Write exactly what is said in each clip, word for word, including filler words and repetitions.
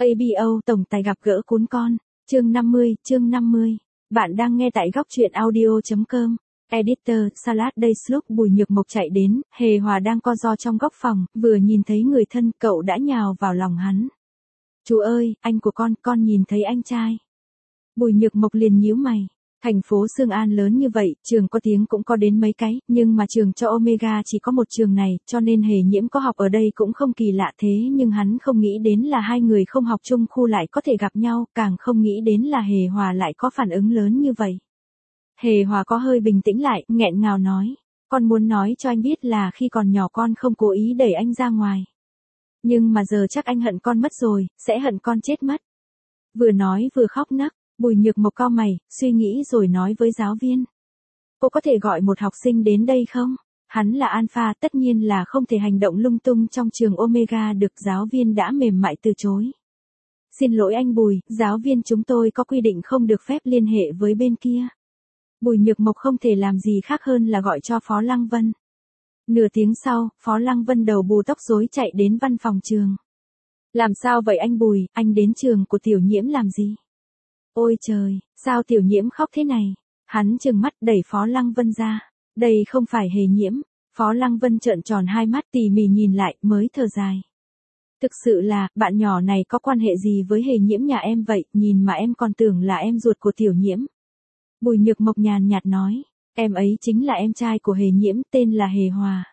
a bê o tổng tài gặp gỡ cún con, chương năm mươi, chương năm mươi. Bạn đang nghe tại góc truyện audio chấm com. Editor, Salad Days lúc Bùi Nhược Mộc chạy đến, Hề Hòa đang co ro trong góc phòng, vừa nhìn thấy người thân, cậu đã nhào vào lòng hắn. Chú ơi, anh của con, con nhìn thấy anh trai. Bùi Nhược Mộc liền nhíu mày. Thành phố Sương An lớn như vậy, trường có tiếng cũng có đến mấy cái, nhưng mà trường cho Omega chỉ có một trường này, cho nên Hề Nhiễm có học ở đây cũng không kỳ lạ thế, nhưng hắn không nghĩ đến là hai người không học chung khu lại có thể gặp nhau, càng không nghĩ đến là Hề Hòa lại có phản ứng lớn như vậy. Hề Hòa có hơi bình tĩnh lại, nghẹn ngào nói, con muốn nói cho anh biết là khi còn nhỏ con không cố ý đẩy anh ra ngoài. Nhưng mà giờ chắc anh hận con mất rồi, sẽ hận con chết mất. Vừa nói vừa khóc nấc. Bùi Nhược Mộc cau mày, suy nghĩ rồi nói với giáo viên. Cô có thể gọi một học sinh đến đây không? Hắn là Alpha, tất nhiên là không thể hành động lung tung trong trường Omega được. Giáo viên đã mềm mại từ chối. Xin lỗi anh Bùi, giáo viên chúng tôi có quy định không được phép liên hệ với bên kia. Bùi Nhược Mộc không thể làm gì khác hơn là gọi cho Phó Lăng Vân. Nửa tiếng sau, Phó Lăng Vân đầu bù tóc rối chạy đến văn phòng trường. Làm sao vậy anh Bùi, anh đến trường của Tiểu Nhiễm làm gì? Ôi trời, sao Tiểu Nhiễm khóc thế này? Hắn trừng mắt đẩy Phó Lăng Vân ra. Đây không phải Hề Nhiễm. Phó Lăng Vân trợn tròn hai mắt tỉ mỉ nhìn lại mới thở dài. Thực sự là, bạn nhỏ này có quan hệ gì với Hề Nhiễm nhà em vậy, nhìn mà em còn tưởng là em ruột của Tiểu Nhiễm. Bùi Nhược Mộc nhàn nhạt nói, em ấy chính là em trai của Hề Nhiễm, tên là Hề Hòa.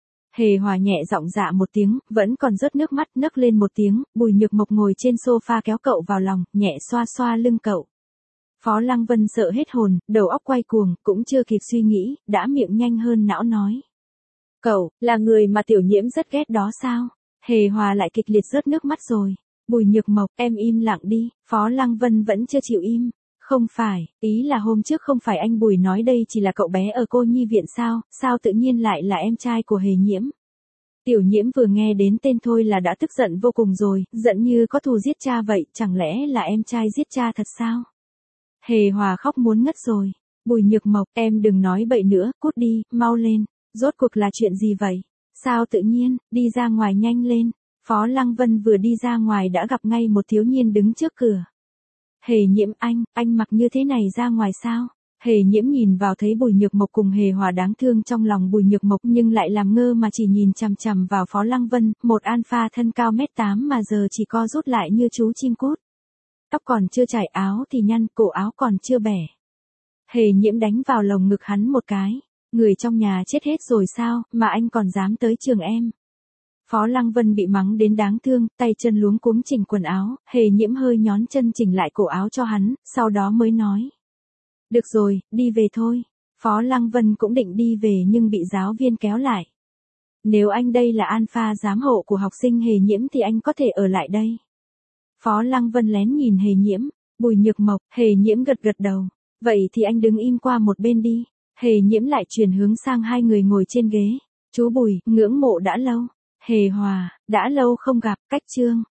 Hề Hòa nhẹ giọng dạ một tiếng, vẫn còn rớt nước mắt, nấc lên một tiếng. Bùi Nhược Mộc ngồi trên sofa kéo cậu vào lòng, nhẹ xoa xoa lưng cậu. Phó Lăng Vân sợ hết hồn, đầu óc quay cuồng, cũng chưa kịp suy nghĩ, đã miệng nhanh hơn não nói. Cậu, là người mà Tiểu Nhiễm rất ghét đó sao? Hề Hòa lại kịch liệt rớt nước mắt rồi. Bùi Nhược Mộc, em im lặng đi. Phó Lăng Vân vẫn chưa chịu im. Không phải, ý là hôm trước không phải anh Bùi nói đây chỉ là cậu bé ở cô nhi viện sao, sao tự nhiên lại là em trai của Hề Nhiễm. Tiểu Nhiễm vừa nghe đến tên thôi là đã tức giận vô cùng rồi, giận như có thù giết cha vậy, chẳng lẽ là em trai giết cha thật sao? Hề Hòa khóc muốn ngất rồi. Bùi Nhược Mộc, em đừng nói bậy nữa, cút đi, mau lên. Rốt cuộc là chuyện gì vậy? Sao tự nhiên, đi ra ngoài nhanh lên. Phó Lăng Vân vừa đi ra ngoài đã gặp ngay một thiếu niên đứng trước cửa. Hề Nhiễm, anh, anh mặc như thế này ra ngoài sao? Hề Nhiễm nhìn vào thấy Bùi Nhược Mộc cùng Hề Hòa đáng thương trong lòng Bùi Nhược Mộc nhưng lại làm ngơ mà chỉ nhìn chằm chằm vào Phó Lăng Vân, một alpha thân cao mét tám mà giờ chỉ co rút lại như chú chim cút. Tóc còn chưa chải, áo thì nhăn, cổ áo còn chưa bẻ. Hề Nhiễm đánh vào lồng ngực hắn một cái. Người trong nhà chết hết rồi sao, mà anh còn dám tới trường em? Phó Lăng Vân bị mắng đến đáng thương, tay chân luống cuống chỉnh quần áo, Hề Nhiễm hơi nhón chân chỉnh lại cổ áo cho hắn, sau đó mới nói. Được rồi, đi về thôi. Phó Lăng Vân cũng định đi về nhưng bị giáo viên kéo lại. Nếu anh đây là alpha giám hộ của học sinh Hề Nhiễm thì anh có thể ở lại đây. Phó Lăng Vân lén nhìn Hề Nhiễm, Bùi Nhược Mộc, Hề Nhiễm gật gật đầu. Vậy thì anh đứng im qua một bên đi. Hề Nhiễm lại chuyển hướng sang hai người ngồi trên ghế. Chú Bùi, ngưỡng mộ đã lâu. Hề Hòa, đã lâu không gặp, cách chương.